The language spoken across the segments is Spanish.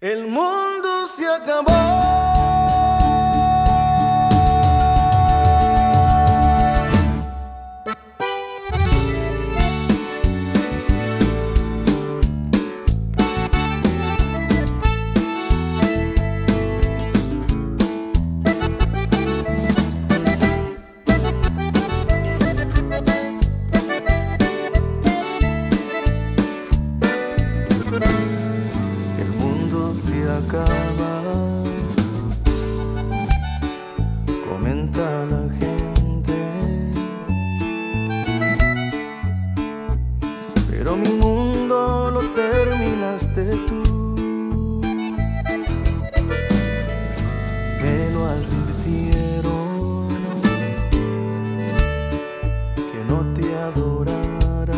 El mundo se acabó. Acaba, comenta la gente, pero mi mundo lo terminaste tú. Me lo advirtieron que no te adorara,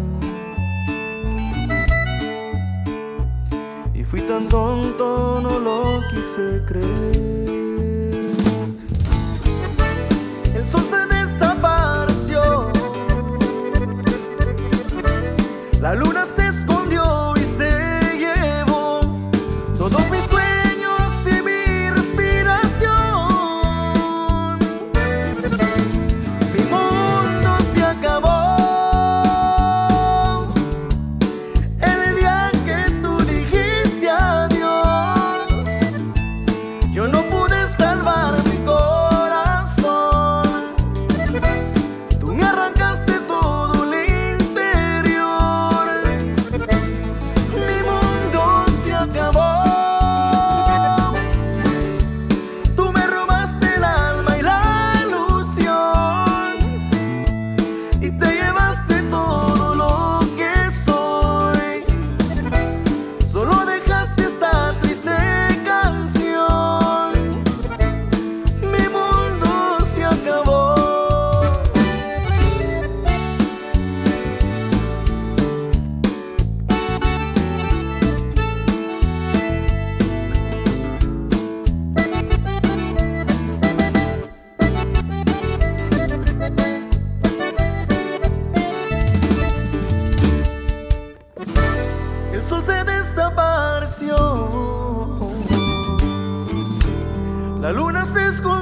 y fui tan tonto, no lo quise creer. El sol se desapareció, la luna se escondió y se llevó todos mis sueños y mi respiración. Mi mundo se acabó. Yo no pude salvar mi corazón, tú me arrancaste todo el interior. Mi mundo se acabó, tú me robaste el alma y la ilusión, y te llevaste todo lo que soy, solo dejaste esta triste canción. El sol se desapareció, la luna se escondió.